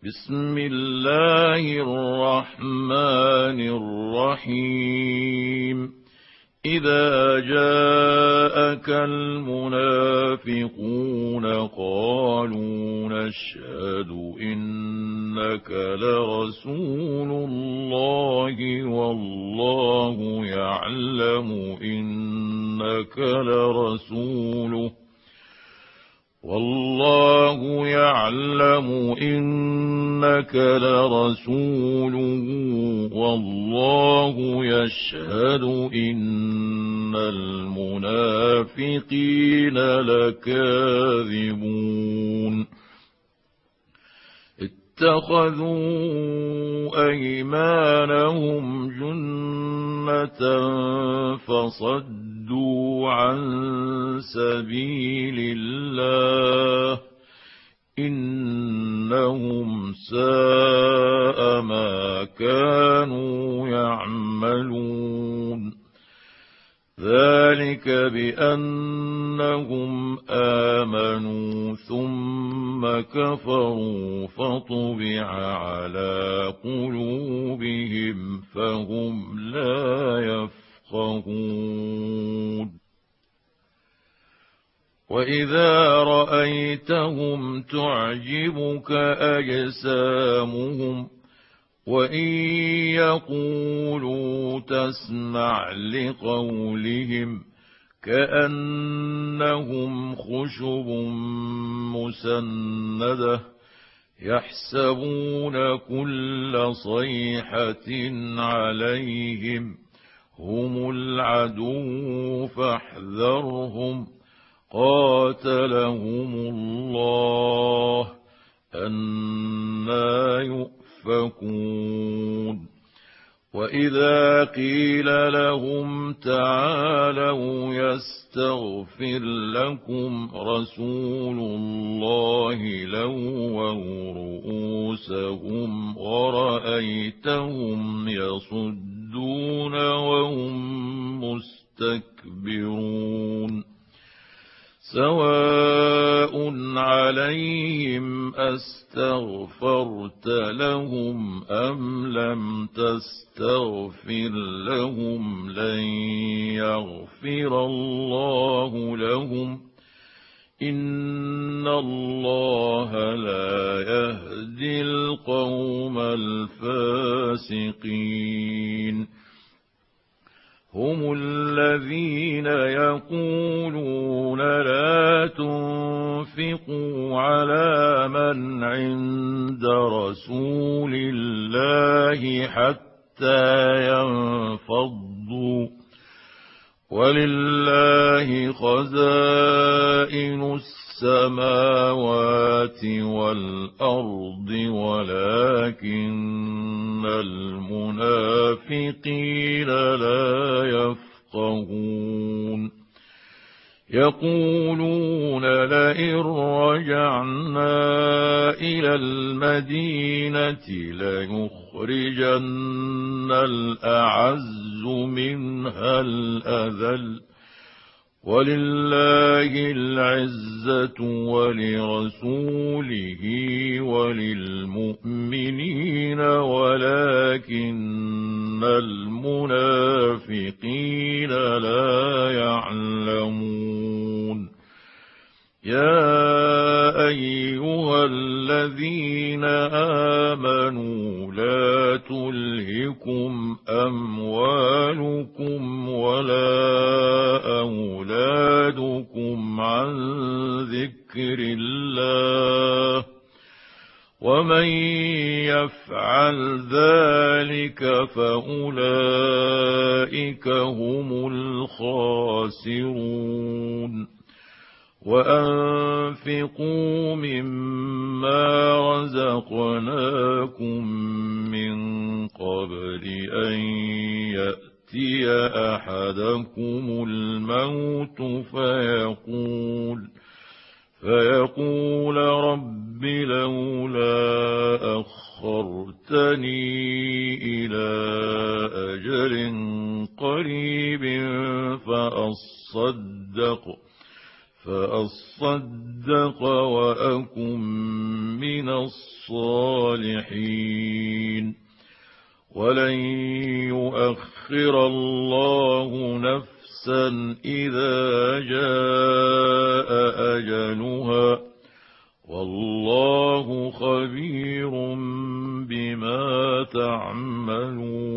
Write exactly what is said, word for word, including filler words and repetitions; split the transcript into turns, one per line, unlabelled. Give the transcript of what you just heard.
بسم الله الرحمن الرحيم إذا جاءك المنافقون قالوا نشهد إنك لرسول الله والله يعلم إنك لرسوله والله يعلم إنك لرسوله والله يشهد إن المنافقين لكاذبون اتخذوا أيمانهم جنة فصدوا عن سبيل الله إنهم ساء ما كانوا يعملون ذلك بأنهم آمنوا ثم كفروا فطبع على قلوبهم فهم لا يفقهون وإذا رأيتهم تعجبك أجسامهم وإن يقولوا تسمع لقولهم كأنهم خشب مسندة يحسبون كل صيحة عليهم هم العدو فاحذرهم قاتلهم الله أنى يؤفكون وإذا قيل لهم تعالوا يستغفر لكم رسول الله لووا رؤوسهم ورأيتهم يصدون وهم مستكبرون سواء عليهم أستغفرت لهم أم لم تستغفر لهم لن يغفر الله لهم إن الله لا يهدي القوم الفاسقين هم الذين يقولون لا تنفقوا على من عند رسول الله حتى ينفضوا ولله خزائن السماوات والأرض ولكن المنافقين لا يفقهون يقولون لئن رجعنا إلى المدينة ليخرجن الأعز منها الأذل ولله العزة ولرسوله وللمؤمنين ولكن المنافقين لا يعلمون يا أيها الذين آمنوا لا تلهكم أموالكم ولا أولادكم عن ذكر الله ومن يفعل ذلك فأولئك هم الخاسرون وأنفقوا مما رزقناكم من قبل أن يأتي أحدكم الموت فيقول فيقول رب لولا أخرتني إلى أجل قريب فأصدق فأصدق وأكن من الصالحين الصالحين ولن يؤخر الله نفسا إذا جاء أجلها والله خبير بما تعملون